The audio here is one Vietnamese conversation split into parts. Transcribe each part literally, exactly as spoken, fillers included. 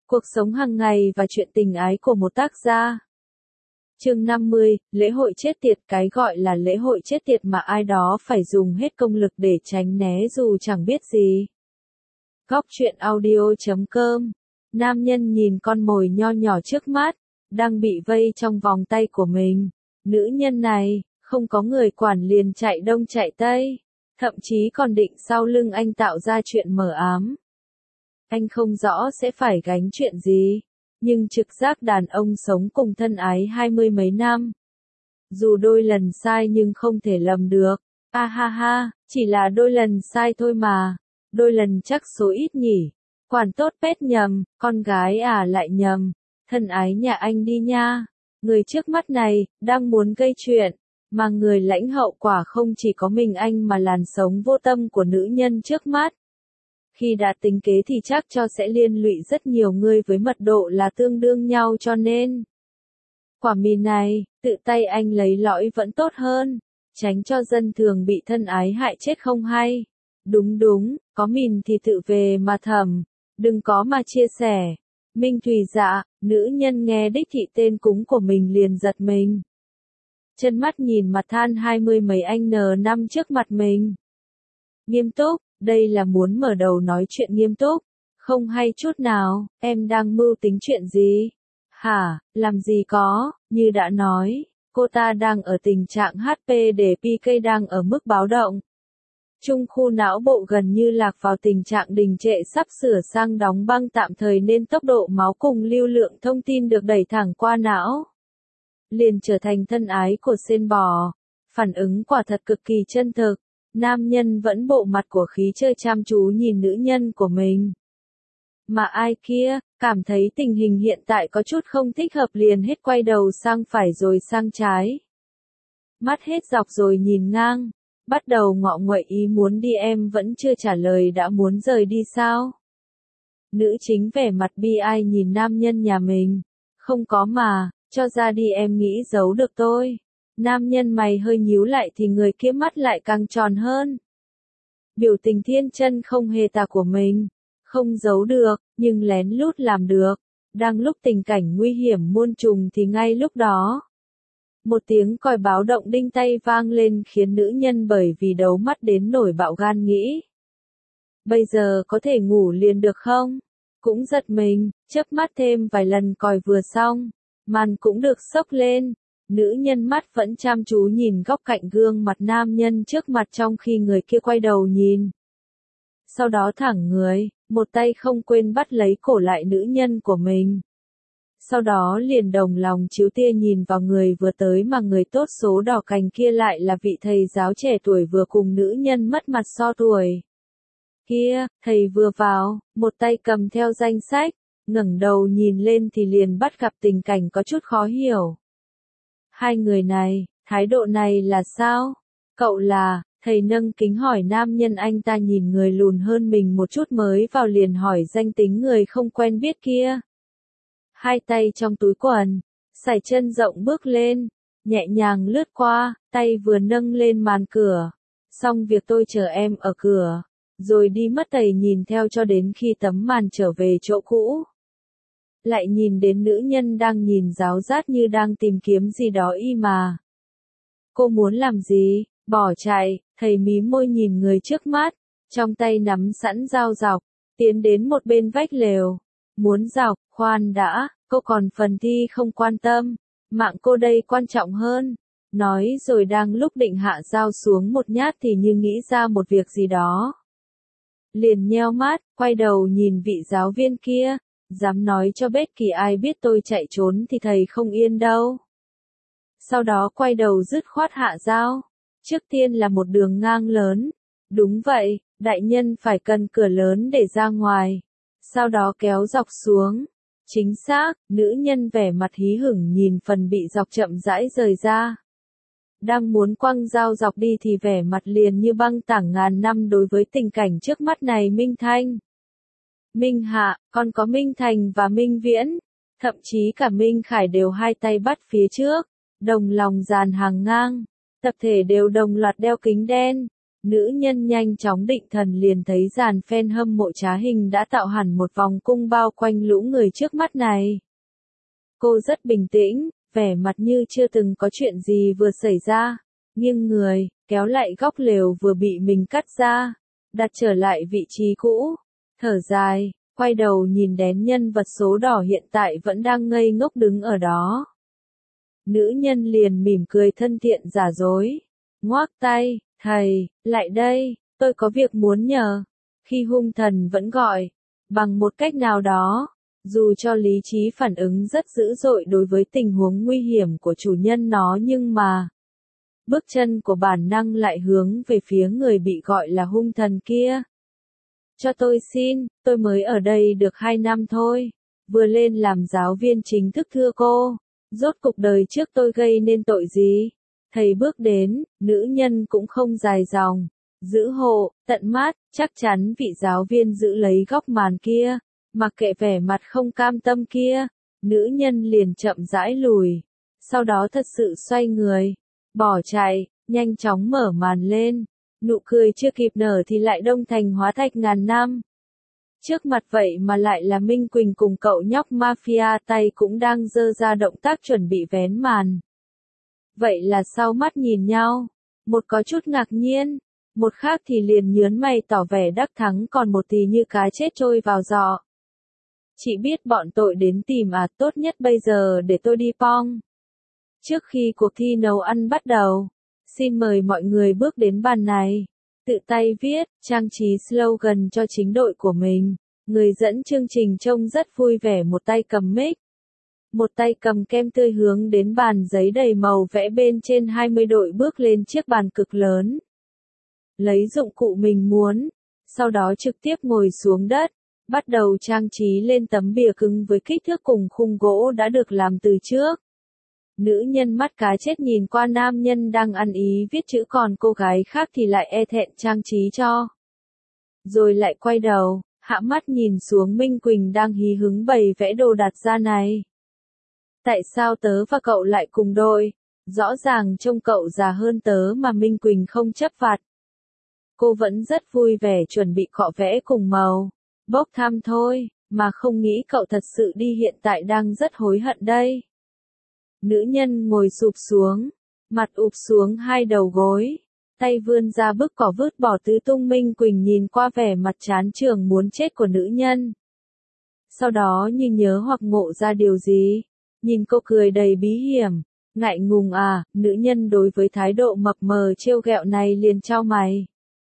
Cuộc sống hàng ngày và chuyện tình ái của một tác gia. Chương năm mươi, lễ hội chết tiệt. Cái gọi là lễ hội chết tiệt mà ai đó phải dùng hết công lực để tránh né dù chẳng biết gì. Góc truyện audio chấm com. Nam nhân nhìn con mồi nho nhỏ trước mắt, đang bị vây trong vòng tay của mình. Nữ nhân này, không có người quản liền chạy đông chạy tây, thậm chí còn định sau lưng anh tạo ra chuyện mờ ám. Anh không rõ sẽ phải gánh chuyện gì, nhưng trực giác đàn ông sống cùng thân ái hai mươi mấy năm. Dù đôi lần sai nhưng không thể lầm được. A ha ha, chỉ là đôi lần sai thôi mà. Đôi lần chắc số ít nhỉ. Quản tốt pét nhầm, con gái à lại nhầm. Thân ái nhà anh đi nha. Người trước mắt này, đang muốn gây chuyện. Mà người lãnh hậu quả không chỉ có mình anh mà làn sống vô tâm của nữ nhân trước mắt. Khi đã tính kế thì chắc cho sẽ liên lụy rất nhiều người với mật độ là tương đương nhau, cho nên quả mì này, tự tay anh lấy lõi vẫn tốt hơn, tránh cho dân thường bị thân ái hại chết không hay. Đúng đúng, có mìn thì tự về mà thầm, đừng có mà chia sẻ. Minh Thùy dạ, nữ nhân nghe đích thị tên cúng của mình liền giật mình. Chân mắt nhìn mặt than hai mươi mấy anh N năm trước mặt mình. Nghiêm túc. Đây là muốn mở đầu nói chuyện nghiêm túc. Không hay chút nào, em đang mưu tính chuyện gì? Hả, làm gì có, như đã nói, cô ta đang ở tình trạng hát pê để pê ca đang ở mức báo động. Trung khu não bộ gần như lạc vào tình trạng đình trệ sắp sửa sang đóng băng tạm thời nên tốc độ máu cùng lưu lượng thông tin được đẩy thẳng qua não. Liền trở thành thân ái của sên bò. Phản ứng quả thật cực kỳ chân thực. Nam nhân vẫn bộ mặt của khí chơi chăm chú nhìn nữ nhân của mình. Mà ai kia, cảm thấy tình hình hiện tại có chút không thích hợp liền hết quay đầu sang phải rồi sang trái. Mắt hết dọc rồi nhìn ngang, bắt đầu ngọ nguậy ý muốn đi, em vẫn chưa trả lời đã muốn rời đi sao? Nữ chính vẻ mặt bi ai nhìn nam nhân nhà mình. Không có mà, cho ra đi em nghĩ giấu được tôi. Nam nhân mày hơi nhíu lại thì người kia mắt lại càng tròn hơn. Biểu tình thiên chân không hề tà của mình. Không giấu được, nhưng lén lút làm được. Đang lúc tình cảnh nguy hiểm muôn trùng thì ngay lúc đó. Một tiếng còi báo động đinh tay vang lên khiến nữ nhân bởi vì đấu mắt đến nổi bạo gan nghĩ. Bây giờ có thể ngủ liền được không? Cũng giật mình, chớp mắt thêm vài lần còi vừa xong. Màn cũng được xốc lên. Nữ nhân mắt vẫn chăm chú nhìn góc cạnh gương mặt nam nhân trước mặt trong khi người kia quay đầu nhìn. Sau đó thẳng người, một tay không quên bắt lấy cổ lại nữ nhân của mình. Sau đó liền đồng lòng chiếu tia nhìn vào người vừa tới mà người tốt số đỏ cành kia lại là vị thầy giáo trẻ tuổi vừa cùng nữ nhân mất mặt so tuổi. Kia, thầy vừa vào, một tay cầm theo danh sách, ngẩng đầu nhìn lên thì liền bắt gặp tình cảnh có chút khó hiểu. Hai người này, thái độ này là sao? Cậu là, thầy nâng kính hỏi nam nhân, anh ta nhìn người lùn hơn mình một chút mới vào liền hỏi danh tính người không quen biết kia. Hai tay trong túi quần, sải chân rộng bước lên, nhẹ nhàng lướt qua, tay vừa nâng lên màn cửa. Xong việc tôi chờ em ở cửa, rồi đi mất tầy nhìn theo cho đến khi tấm màn trở về chỗ cũ. Lại nhìn đến nữ nhân đang nhìn ráo rát như đang tìm kiếm gì đó y mà. Cô muốn làm gì? Bỏ chạy, thầy mím môi nhìn người trước mắt, trong tay nắm sẵn dao dọc, tiến đến một bên vách lều. Muốn dọc, khoan đã, cô còn phần thi không quan tâm, mạng cô đây quan trọng hơn. Nói rồi đang lúc định hạ dao xuống một nhát thì như nghĩ ra một việc gì đó. Liền nheo mắt, quay đầu nhìn vị giáo viên kia. Dám nói cho bất kỳ ai biết tôi chạy trốn thì thầy không yên đâu. Sau đó quay đầu dứt khoát hạ dao. Trước tiên là một đường ngang lớn. Đúng vậy, đại nhân phải cần cửa lớn để ra ngoài. Sau đó kéo dọc xuống. Chính xác, nữ nhân vẻ mặt hí hửng nhìn phần bị dọc chậm rãi rời ra. Đang muốn quăng dao dọc đi thì vẻ mặt liền như băng tảng ngàn năm đối với tình cảnh trước mắt này. Minh Thanh, Minh Hạ, còn có Minh Thành và Minh Viễn, thậm chí cả Minh Khải đều hai tay bắt phía trước, đồng lòng dàn hàng ngang, tập thể đều đồng loạt đeo kính đen, Nữ nhân nhanh chóng định thần liền thấy dàn fan hâm mộ trá hình đã tạo hẳn một vòng cung bao quanh lũ người trước mắt này. Cô rất bình tĩnh, vẻ mặt như chưa từng có chuyện gì vừa xảy ra, nghiêng người, kéo lại góc lều vừa bị mình cắt ra, đặt trở lại vị trí cũ, thở dài, quay đầu nhìn đến nhân vật số đỏ hiện tại vẫn đang ngây ngốc đứng ở đó. Nữ nhân liền mỉm cười thân thiện giả dối, ngoác tay, thầy, lại đây, tôi có việc muốn nhờ. Khi hung thần vẫn gọi, bằng một cách nào đó, dù cho lý trí phản ứng rất dữ dội đối với tình huống nguy hiểm của chủ nhân nó nhưng mà, bước chân của bản năng lại hướng về phía người bị gọi là hung thần kia. Cho tôi xin, tôi mới ở đây được hai năm thôi, vừa lên làm giáo viên chính thức thưa cô, rốt cuộc đời trước tôi gây nên tội gì? Thầy bước đến, nữ nhân cũng không dài dòng, giữ hộ, tận mát, chắc chắn vị giáo viên giữ lấy góc màn kia, mặc kệ vẻ mặt không cam tâm kia, nữ nhân liền chậm rãi lùi, sau đó thật sự xoay người, bỏ chạy, nhanh chóng mở màn lên, nụ cười chưa kịp nở thì lại đông thành hóa thạch ngàn năm. Trước mặt vậy mà lại là Minh Quỳnh cùng cậu nhóc mafia tay cũng đang giơ ra động tác chuẩn bị vén màn. Vậy là sau mắt nhìn nhau, một có chút ngạc nhiên, một khác thì liền nhớn mày tỏ vẻ đắc thắng còn một thì như cá chết trôi vào giỏ. Chị biết bọn tội đến tìm à, tốt nhất bây giờ để tôi đi pong. Trước khi cuộc thi nấu ăn bắt đầu, xin mời mọi người bước đến bàn này, tự tay viết, trang trí slogan cho chính đội của mình. Người dẫn chương trình trông rất vui vẻ, một tay cầm mic, một tay cầm kem tươi hướng đến bàn giấy đầy màu vẽ bên trên hai mươi đội bước lên chiếc bàn cực lớn. Lấy dụng cụ mình muốn, sau đó trực tiếp ngồi xuống đất, bắt đầu trang trí lên tấm bìa cứng với kích thước cùng khung gỗ đã được làm từ trước. Nữ nhân mắt cá chết nhìn qua nam nhân đang ăn ý viết chữ còn cô gái khác thì lại e thẹn trang trí cho. Rồi lại quay đầu, hạ mắt nhìn xuống Minh Quỳnh đang hí hứng bày vẽ đồ đặt ra này. Tại sao tớ và cậu lại cùng đội? Rõ ràng trông cậu già hơn tớ mà Minh Quỳnh không chấp vặt. Cô vẫn rất vui vẻ chuẩn bị cọ vẽ cùng màu. Bốc thăm thôi, mà không nghĩ cậu thật sự đi hiện tại đang rất hối hận đây. Nữ nhân ngồi sụp xuống, mặt ụp xuống hai đầu gối, tay vươn ra bức cỏ vứt bỏ tứ tung. Minh Quỳnh nhìn qua vẻ mặt chán chường muốn chết của nữ nhân. Sau đó như nhớ hoặc ngộ ra điều gì, nhìn cô cười đầy bí hiểm, ngại ngùng à, nữ nhân đối với thái độ mập mờ trêu ghẹo này liền chau mày.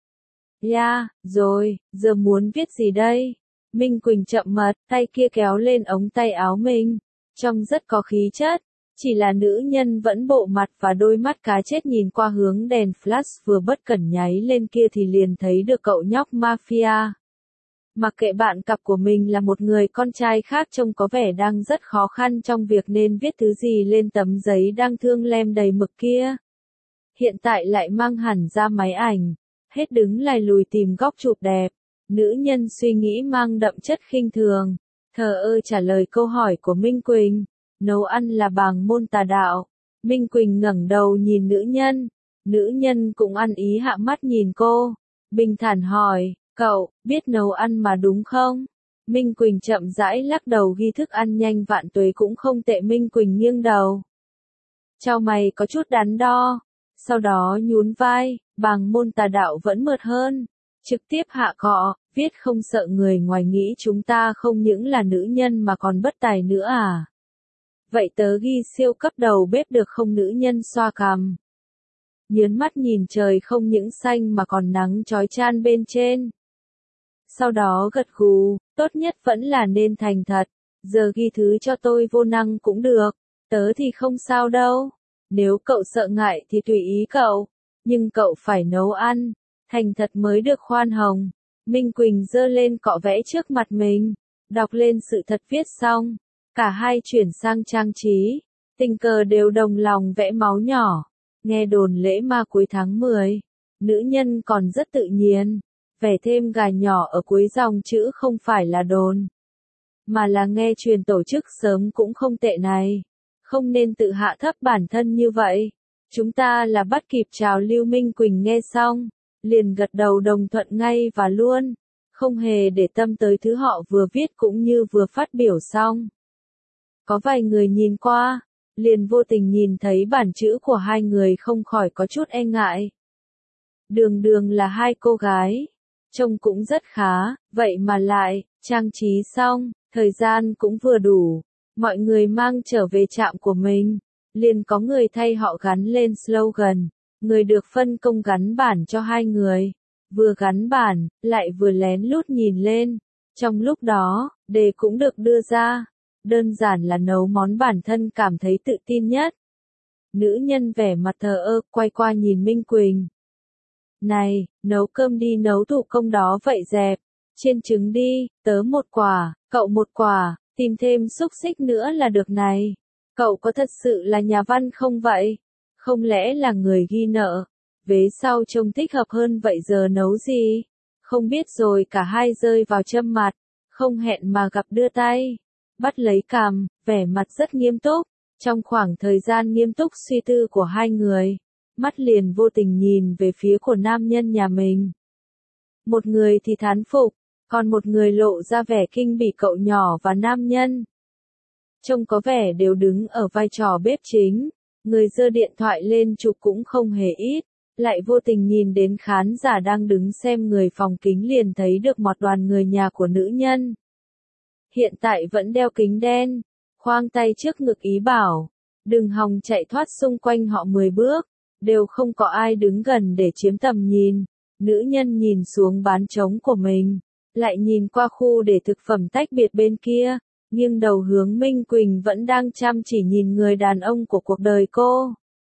Ya, rồi, giờ muốn viết gì đây? Minh Quỳnh chậm mật, tay kia kéo lên ống tay áo mình, trông rất có khí chất. Chỉ là nữ nhân vẫn bộ mặt và đôi mắt cá chết nhìn qua hướng đèn flash vừa bất cẩn nháy lên kia thì liền thấy được cậu nhóc mafia. Mặc kệ bạn cặp của mình là một người con trai khác trông có vẻ đang rất khó khăn trong việc nên viết thứ gì lên tấm giấy đang thương lem đầy mực kia. Hiện tại lại mang hẳn ra máy ảnh, hết đứng lài lùi tìm góc chụp đẹp. Nữ nhân suy nghĩ mang đậm chất khinh thường, thờ ơ trả lời câu hỏi của Minh Quỳnh. Nấu ăn là bảng môn tà đạo. Minh Quỳnh ngẩng đầu nhìn nữ nhân. Nữ nhân cũng ăn ý hạ mắt nhìn cô. Bình thản hỏi, cậu, biết nấu ăn mà đúng không? Minh Quỳnh chậm rãi lắc đầu ghi thức ăn nhanh vạn tuế cũng không tệ. Minh Quỳnh nghiêng đầu. Chau mày có chút đắn đo. Sau đó nhún vai, bảng môn tà đạo vẫn mượt hơn. Trực tiếp hạ cọ, viết không sợ người ngoài nghĩ chúng ta không những là nữ nhân mà còn bất tài nữa à? Vậy tớ ghi siêu cấp đầu bếp được không? Nữ nhân xoa cằm, nhớn mắt nhìn trời không những xanh mà còn nắng chói chan bên trên. Sau đó gật gù, tốt nhất vẫn là nên thành thật, giờ ghi thứ cho tôi vô năng cũng được, tớ thì không sao đâu, nếu cậu sợ ngại thì tùy ý cậu, nhưng cậu phải nấu ăn, thành thật mới được khoan hồng. Minh Quỳnh giơ lên cọ vẽ trước mặt mình, đọc lên sự thật viết xong. Cả hai chuyển sang trang trí, tình cờ đều đồng lòng vẽ máu nhỏ. Nghe đồn lễ ma cuối tháng mười, nữ nhân còn rất tự nhiên, vẽ thêm gà nhỏ ở cuối dòng chữ không phải là đồn, mà là nghe truyền tổ chức sớm cũng không tệ này. Không nên tự hạ thấp bản thân như vậy. Chúng ta là bắt kịp trào lưu. Minh Quỳnh nghe xong, liền gật đầu đồng thuận ngay và luôn, không hề để tâm tới thứ họ vừa viết cũng như vừa phát biểu xong. Có vài người nhìn qua, liền vô tình nhìn thấy bản chữ của hai người không khỏi có chút e ngại. Đường đường là hai cô gái, trông cũng rất khá, vậy mà lại, trang trí xong, thời gian cũng vừa đủ, mọi người mang trở về trạm của mình, liền có người thay họ gắn lên slogan, người được phân công gắn bản cho hai người, vừa gắn bản, lại vừa lén lút nhìn lên, trong lúc đó, đề cũng được đưa ra, đơn giản là nấu món bản thân cảm thấy tự tin nhất. Nữ nhân vẻ mặt thờ ơ, quay qua nhìn Minh Quỳnh. Này, nấu cơm đi, nấu thủ công đó vậy dẹp, chiên trứng đi, tớ một quả, cậu một quả, tìm thêm xúc xích nữa là được này. Cậu có thật sự là nhà văn không vậy? Không lẽ là người ghi nợ? Vế sau trông thích hợp hơn vậy giờ nấu gì? Không biết rồi, cả hai rơi vào châm mặt, không hẹn mà gặp đưa tay, bắt lấy cằm, vẻ mặt rất nghiêm túc. Trong khoảng thời gian nghiêm túc suy tư của hai người, mắt liền vô tình nhìn về phía của nam nhân nhà mình. Một người thì thán phục, còn một người lộ ra vẻ kinh bỉ cậu nhỏ và nam nhân. Trông có vẻ đều đứng ở vai trò bếp chính, người giơ điện thoại lên chụp cũng không hề ít, lại vô tình nhìn đến khán giả đang đứng xem người phòng kính liền thấy được một đoàn người nhà của nữ nhân. Hiện tại vẫn đeo kính đen, khoang tay trước ngực ý bảo, đừng hòng chạy thoát xung quanh họ mười bước, đều không có ai đứng gần để chiếm tầm nhìn. Nữ nhân nhìn xuống bán trống của mình, lại nhìn qua khu để thực phẩm tách biệt bên kia, nghiêng đầu hướng Minh Quỳnh vẫn đang chăm chỉ nhìn người đàn ông của cuộc đời cô.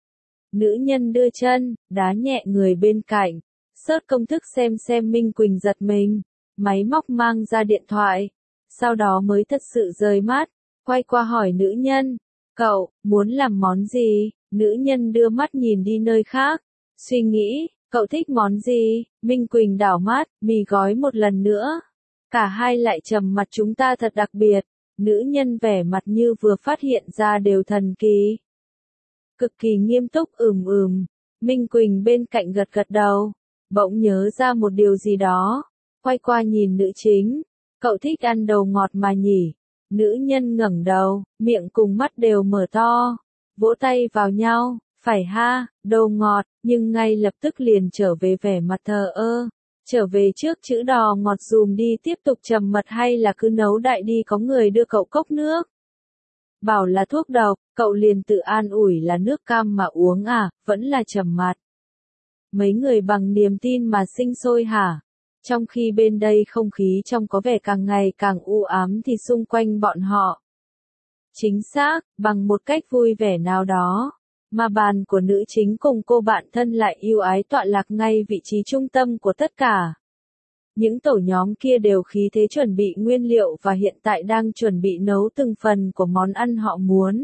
Nữ nhân đưa chân, đá nhẹ người bên cạnh, search công thức xem xem. Minh Quỳnh giật mình, máy móc mang ra điện thoại, sau đó mới thật sự rời mắt, quay qua hỏi nữ nhân, cậu, muốn làm món gì? Nữ nhân đưa mắt nhìn đi nơi khác, suy nghĩ, cậu thích món gì? Minh Quỳnh đảo mắt, mì gói một lần nữa. Cả hai lại trầm mặt, chúng ta thật đặc biệt. Nữ nhân vẻ mặt như vừa phát hiện ra đều thần kỳ. Cực kỳ nghiêm túc, ừm ừm. Minh Quỳnh bên cạnh gật gật đầu, bỗng nhớ ra một điều gì đó, quay qua nhìn nữ chính, cậu thích ăn đồ ngọt mà nhỉ? Nữ nhân ngẩng đầu, miệng cùng mắt đều mở to, vỗ tay vào nhau, phải ha, đồ ngọt, nhưng ngay lập tức liền trở về vẻ mặt thờ ơ. Trở về trước chữ đò ngọt dùm đi, tiếp tục trầm mật hay là cứ nấu đại đi, có người đưa cậu cốc nước. Bảo là thuốc độc, cậu liền tự an ủi là nước cam mà uống à, vẫn là trầm mặt. Mấy người bằng niềm tin mà sinh sôi hả? Trong khi bên đây không khí trông có vẻ càng ngày càng u ám thì xung quanh bọn họ. Chính xác, bằng một cách vui vẻ nào đó, mà bàn của nữ chính cùng cô bạn thân lại yêu ái tọa lạc ngay vị trí trung tâm của tất cả. Những tổ nhóm kia đều khí thế chuẩn bị nguyên liệu và hiện tại đang chuẩn bị nấu từng phần của món ăn họ muốn.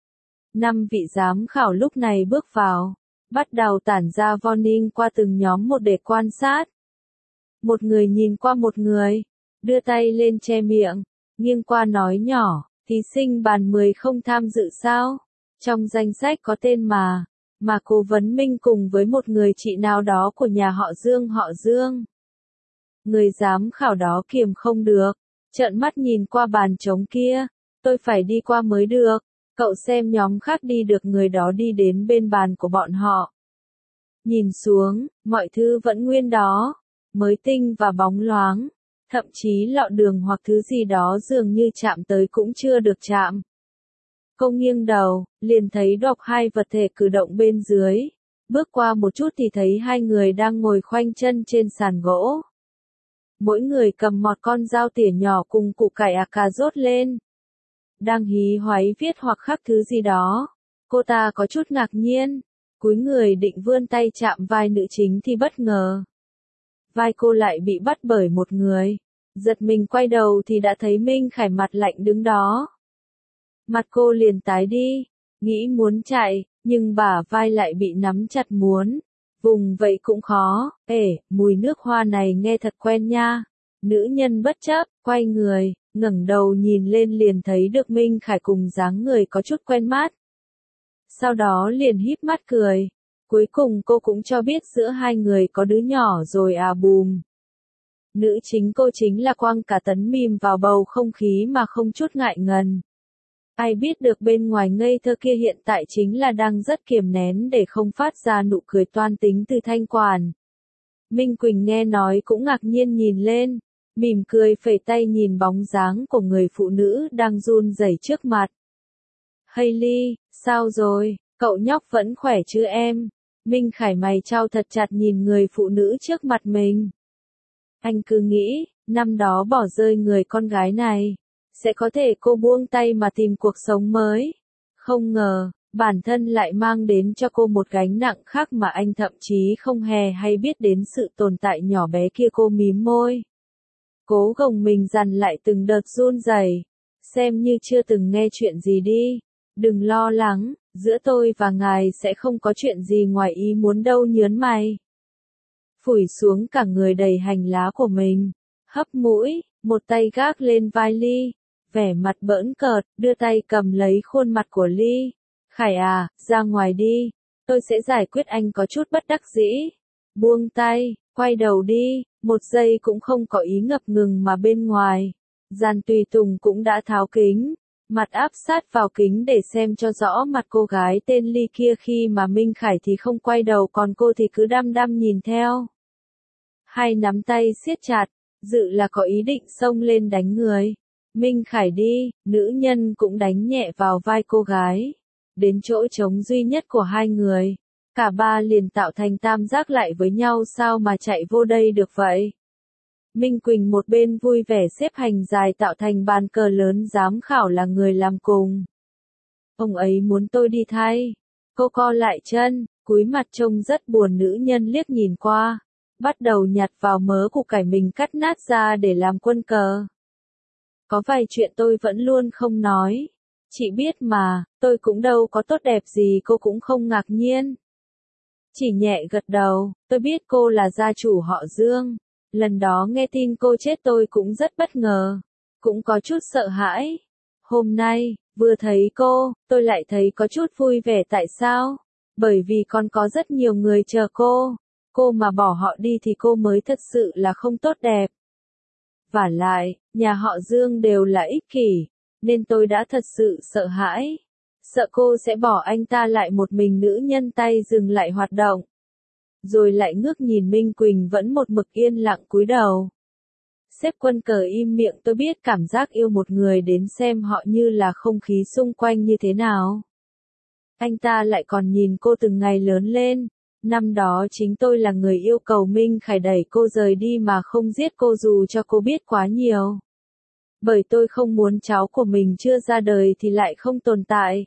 Năm vị giám khảo lúc này bước vào, bắt đầu tản ra warning qua từng nhóm một để quan sát. Một người nhìn qua một người, đưa tay lên che miệng, nghiêng qua nói nhỏ, thí sinh bàn mười không tham dự sao? Trong danh sách có tên mà, mà Cố Vấn Minh cùng với một người chị nào đó của nhà họ Dương họ Dương. Người giám khảo đó kiềm không được, trợn mắt nhìn qua bàn trống kia, tôi phải đi qua mới được, cậu xem nhóm khác đi được, người đó đi đến bên bàn của bọn họ. Nhìn xuống, mọi thứ vẫn nguyên đó, mới tinh và bóng loáng, thậm chí lọ đường hoặc thứ gì đó dường như chạm tới cũng chưa được chạm. Cô nghiêng đầu, liền thấy đọc hai vật thể cử động bên dưới, bước qua một chút thì thấy hai người đang ngồi khoanh chân trên sàn gỗ. Mỗi người cầm một con dao tỉa nhỏ cùng củ cải à cà rốt lên. Đang hí hoáy viết hoặc khắc thứ gì đó. Cô ta có chút ngạc nhiên, cúi người định vươn tay chạm vai nữ chính thì bất ngờ. Vai cô lại bị bắt bởi một người. Giật mình quay đầu thì đã thấy Minh Khải mặt lạnh đứng đó. Mặt cô liền tái đi, nghĩ muốn chạy, nhưng bả vai lại bị nắm chặt muốn. Vùng vậy cũng khó, ê, mùi nước hoa này nghe thật quen nha. Nữ nhân bất chấp, quay người, ngẩng đầu nhìn lên liền thấy được Minh Khải cùng dáng người có chút quen mắt. Sau đó liền híp mắt cười, Cuối cùng cô cũng cho biết giữa hai người có đứa nhỏ rồi à bùm. Nữ chính cô chính là quăng cả tấn mìm vào bầu không khí mà không chút ngại ngần. Ai biết được bên ngoài ngây thơ kia hiện tại chính là đang rất kiềm nén để không phát ra nụ cười toan tính từ thanh quản. Minh Quỳnh nghe nói cũng ngạc nhiên nhìn lên, mỉm cười phẩy tay nhìn bóng dáng của người phụ nữ đang run rẩy trước mặt. Hailey, sao rồi, cậu nhóc vẫn khỏe chứ em? Minh Khải mày chau thật chặt nhìn người phụ nữ trước mặt mình. Anh cứ nghĩ, năm đó bỏ rơi người con gái này, sẽ có thể cô buông tay mà tìm cuộc sống mới. Không ngờ, bản thân lại mang đến cho cô một gánh nặng khác mà anh thậm chí không hề hay biết đến sự tồn tại nhỏ bé kia. Cô mím môi, cố gồng mình dằn lại từng đợt run rẩy. Xem như chưa từng nghe chuyện gì đi. Đừng lo lắng, giữa tôi và ngài sẽ không có chuyện gì ngoài ý muốn đâu. Nhớn mày, phủi xuống cả người đầy hành lá của mình, hấp mũi, một tay gác lên vai Ly, vẻ mặt bỡn cợt, đưa tay cầm lấy khuôn mặt của Ly. Khải à, ra ngoài đi, tôi sẽ giải quyết. Anh có chút bất đắc dĩ. Buông tay, quay đầu đi, một giây cũng không có ý ngập ngừng mà bên ngoài. Giàn tùy tùng cũng đã tháo kính, mặt áp sát vào kính để xem cho rõ mặt cô gái tên Ly kia, khi mà Minh Khải thì không quay đầu còn cô thì cứ đăm đăm nhìn theo. Hai nắm tay siết chặt, dự là có ý định xông lên đánh người. Minh Khải đi, nữ nhân cũng đánh nhẹ vào vai cô gái. Đến chỗ trống duy nhất của hai người, cả ba liền tạo thành tam giác lại với nhau. Sao mà chạy vô đây được vậy? Minh Quỳnh một bên vui vẻ xếp hành dài tạo thành bàn cờ lớn, giám khảo là người làm cùng. Ông ấy muốn tôi đi thay. Cô co lại chân, cúi mặt trông rất buồn. Nữ nhân liếc nhìn qua, bắt đầu nhặt vào mớ củ cải mình cắt nát ra để làm quân cờ. Có vài chuyện tôi vẫn luôn không nói. Chị biết mà, tôi cũng đâu có tốt đẹp gì. Cô cũng không ngạc nhiên, chỉ nhẹ gật đầu. Tôi biết cô là gia chủ họ Dương. Lần đó nghe tin cô chết tôi cũng rất bất ngờ, cũng có chút sợ hãi. Hôm nay, vừa thấy cô, tôi lại thấy có chút vui vẻ. Tại sao? Bởi vì còn có rất nhiều người chờ cô. Cô mà bỏ họ đi thì cô mới thật sự là không tốt đẹp. Vả lại, nhà họ Dương đều là ích kỷ, nên tôi đã thật sự sợ hãi. Sợ cô sẽ bỏ anh ta lại một mình. Nữ nhân tay dừng lại hoạt động, rồi lại ngước nhìn Minh Quỳnh vẫn một mực yên lặng cúi đầu. Xếp quân cờ im miệng. Tôi biết cảm giác yêu một người đến xem họ như là không khí xung quanh như thế nào. Anh ta lại còn nhìn cô từng ngày lớn lên. Năm đó chính tôi là người yêu cầu Minh Khải đẩy cô rời đi mà không giết cô dù cho cô biết quá nhiều. Bởi tôi không muốn cháu của mình chưa ra đời thì lại không tồn tại.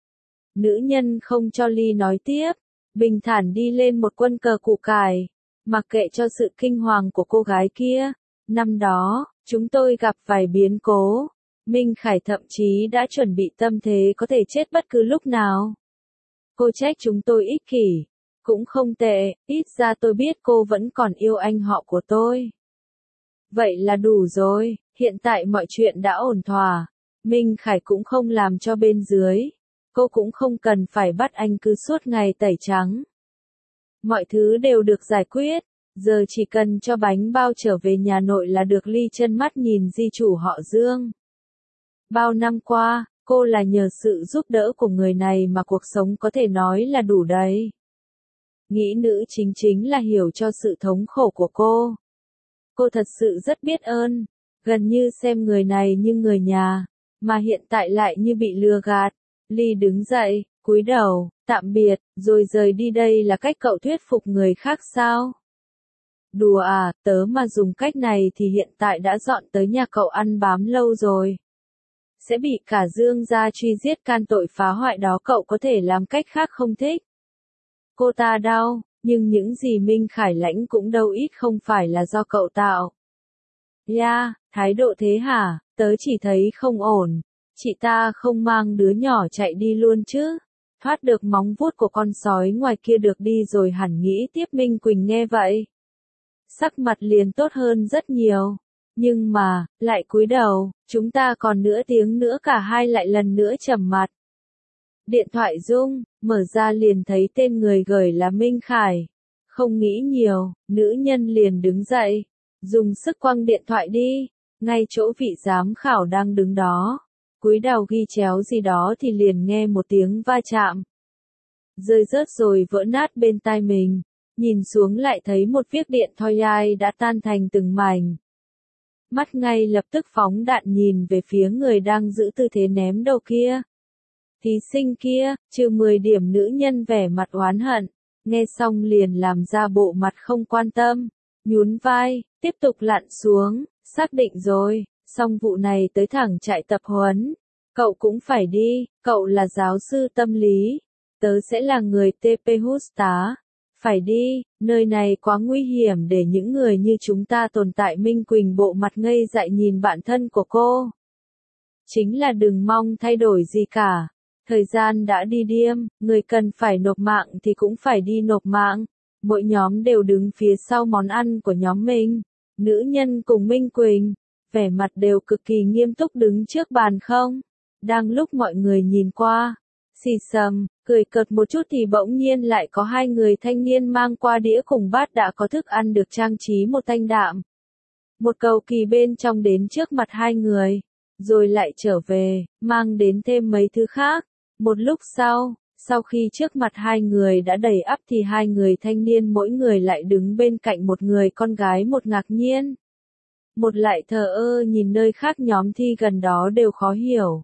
Nữ nhân không cho Ly nói tiếp, bình thản đi lên một quân cờ củ cải, mặc kệ cho sự kinh hoàng của cô gái kia. Năm đó, chúng tôi gặp vài biến cố. Minh Khải thậm chí đã chuẩn bị tâm thế có thể chết bất cứ lúc nào. Cô trách chúng tôi ích kỷ. Cũng không tệ, ít ra tôi biết cô vẫn còn yêu anh họ của tôi. Vậy là đủ rồi, hiện tại mọi chuyện đã ổn thỏa. Minh Khải cũng không làm cho bên dưới. Cô cũng không cần phải bắt anh cứ suốt ngày tẩy trắng. Mọi thứ đều được giải quyết, giờ chỉ cần cho bánh bao trở về nhà nội là được. Ly chân mắt nhìn di chủ họ Dương. Bao năm qua, cô là nhờ sự giúp đỡ của người này mà cuộc sống có thể nói là đủ đầy. Nghĩ nữ chính chính là hiểu cho sự thống khổ của cô. Cô thật sự rất biết ơn, gần như xem người này như người nhà, mà hiện tại lại như bị lừa gạt. Ly đứng dậy, cúi đầu, tạm biệt, rồi rời đi. Đây là cách cậu thuyết phục người khác sao? Đùa à, tớ mà dùng cách này thì hiện tại đã dọn tới nhà cậu ăn bám lâu rồi. Sẽ bị cả Dương gia truy giết can tội phá hoại đó. Cậu có thể làm cách khác không thích. Cô ta đau, nhưng những gì Minh Khải lãnh cũng đâu ít không phải là do cậu tạo. Ya, thái độ thế hả? Tớ chỉ thấy không ổn. Chị ta không mang đứa nhỏ chạy đi luôn chứ? Thoát được móng vuốt của con sói ngoài kia được đi rồi hẳn nghĩ tiếp. Minh Quỳnh nghe vậy, sắc mặt liền tốt hơn rất nhiều. Nhưng mà, lại cúi đầu. Chúng ta còn nửa tiếng nữa. Cả hai lại lần nữa trầm mặt. Điện thoại rung, mở ra liền thấy tên người gửi là Minh Khải. Không nghĩ nhiều, nữ nhân liền đứng dậy, dùng sức quăng điện thoại đi, ngay chỗ vị giám khảo đang đứng đó. Cúi đầu ghi chéo gì đó thì liền nghe một tiếng va chạm. Rơi rớt rồi vỡ nát bên tai mình, nhìn xuống lại thấy một viết điện thoại đã tan thành từng mảnh. Mắt ngay lập tức phóng đạn nhìn về phía người đang giữ tư thế ném đầu kia. Thí sinh kia, trừ mười điểm nữ nhân vẻ mặt oán hận, nghe xong liền làm ra bộ mặt không quan tâm, nhún vai, tiếp tục lặn xuống, xác định rồi, xong vụ này tới thẳng trại tập huấn. Cậu cũng phải đi, cậu là giáo sư tâm lý, tớ sẽ là người tê pê hút tá. Phải đi, nơi này quá nguy hiểm để những người như chúng ta tồn tại. Minh Quỳnh bộ mặt ngây dại nhìn bạn thân của cô. Chính là đừng mong thay đổi gì cả. Thời gian đã đi điêm, người cần phải nộp mạng thì cũng phải đi nộp mạng. Mỗi nhóm đều đứng phía sau món ăn của nhóm mình. Nữ nhân cùng Minh Quỳnh, vẻ mặt đều cực kỳ nghiêm túc đứng trước bàn không. Đang lúc mọi người nhìn qua, xì xầm, cười cợt một chút thì bỗng nhiên lại có hai người thanh niên mang qua đĩa cùng bát đã có thức ăn được trang trí một thanh đạm. Một cầu kỳ bên trong đến trước mặt hai người, rồi lại trở về, mang đến thêm mấy thứ khác. Một lúc sau, sau khi trước mặt hai người đã đầy ắp thì hai người thanh niên mỗi người lại đứng bên cạnh một người con gái, một ngạc nhiên. Một lại thờ ơ nhìn nơi khác, nhóm thi gần đó đều khó hiểu.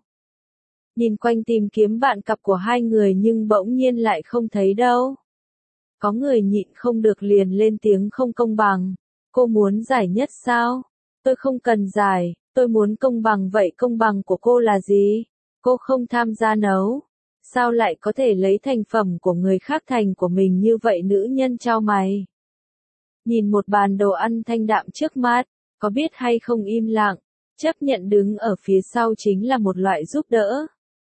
Nhìn quanh tìm kiếm bạn cặp của hai người nhưng bỗng nhiên lại không thấy đâu. Có người nhịn không được liền lên tiếng: không công bằng. Cô muốn giải nhất sao? Tôi không cần giải, tôi muốn công bằng. Vậy công bằng của cô là gì? Cô không tham gia nấu. Sao lại có thể lấy thành phẩm của người khác thành của mình như vậy? Nữ nhân chau mày. Nhìn một bàn đồ ăn thanh đạm trước mắt, có biết hay không im lặng, chấp nhận đứng ở phía sau chính là một loại giúp đỡ.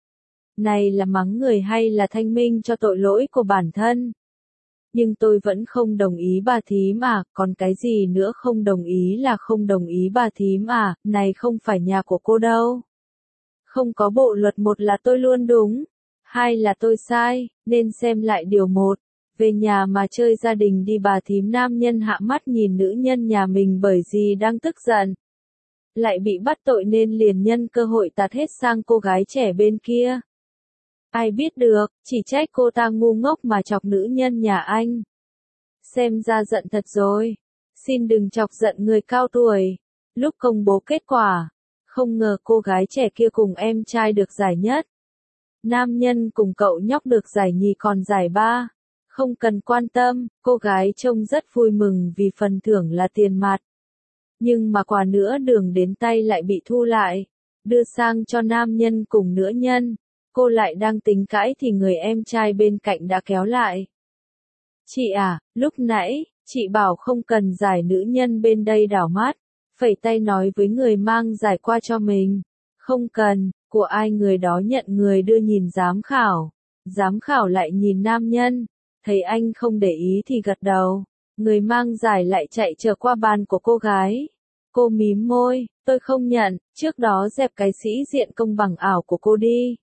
Này là mắng người hay là thanh minh cho tội lỗi của bản thân? Nhưng tôi vẫn không đồng ý bà thím à, còn cái gì nữa? Không đồng ý là không đồng ý bà thím à, này không phải nhà của cô đâu. Không có bộ luật, một là tôi luôn đúng, hai là tôi sai, nên xem lại điều một. Về nhà mà chơi gia đình đi bà thím. Nam nhân hạ mắt nhìn nữ nhân nhà mình bởi vì đang tức giận. Lại bị bắt tội nên liền nhân cơ hội tạt hết sang cô gái trẻ bên kia. Ai biết được, chỉ trách cô ta ngu ngốc mà chọc nữ nhân nhà anh. Xem ra giận thật rồi. Xin đừng chọc giận người cao tuổi. Lúc công bố kết quả, không ngờ cô gái trẻ kia cùng em trai được giải nhất. Nam nhân cùng cậu nhóc được giải nhì còn giải ba. Không cần quan tâm, cô gái trông rất vui mừng vì phần thưởng là tiền mặt. Nhưng mà quà nữa đường đến tay lại bị thu lại, đưa sang cho nam nhân cùng nữ nhân. Cô lại đang tính cãi thì người em trai bên cạnh đã kéo lại. Chị à, lúc nãy, chị bảo không cần giải. Nữ nhân bên đây đảo mắt, phẩy tay nói với người mang giải qua cho mình. Không cần, của ai? Người đó nhận người đưa nhìn giám khảo. Giám khảo lại nhìn nam nhân, thấy anh không để ý thì gật đầu. Người mang giải lại chạy trở qua bàn của cô gái. Cô mím môi, tôi không nhận, trước đó dẹp cái sĩ diện công bằng ảo của cô đi.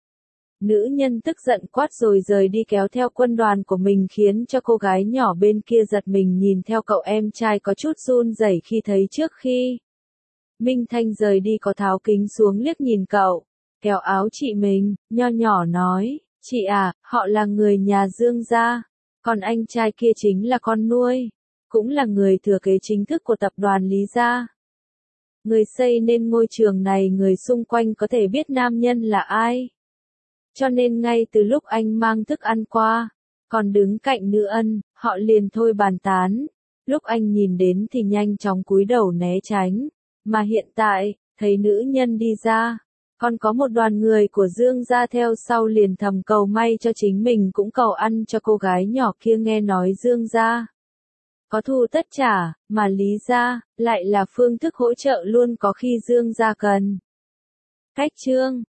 Nữ nhân tức giận quát rồi rời đi kéo theo quân đoàn của mình, khiến cho cô gái nhỏ bên kia giật mình nhìn theo. Cậu em trai có chút run rẩy khi thấy trước khi Minh Thanh rời đi có tháo kính xuống liếc nhìn cậu, kéo áo chị mình, nho nhỏ nói, chị à, họ là người nhà Dương gia, còn anh trai kia chính là con nuôi, cũng là người thừa kế chính thức của tập đoàn Lý gia. Người xây nên ngôi trường này, người xung quanh có thể biết nam nhân là ai. Cho nên ngay từ lúc anh mang thức ăn qua, còn đứng cạnh nữ ân, họ liền thôi bàn tán. Lúc anh nhìn đến thì nhanh chóng cúi đầu né tránh. Mà hiện tại, thấy nữ nhân đi ra, còn có một đoàn người của Dương gia theo sau, liền thầm cầu may cho chính mình cũng cầu ăn cho cô gái nhỏ kia. Nghe nói Dương gia có thu tất trả, mà Lý gia lại là phương thức hỗ trợ luôn có khi Dương gia cần. Cách chương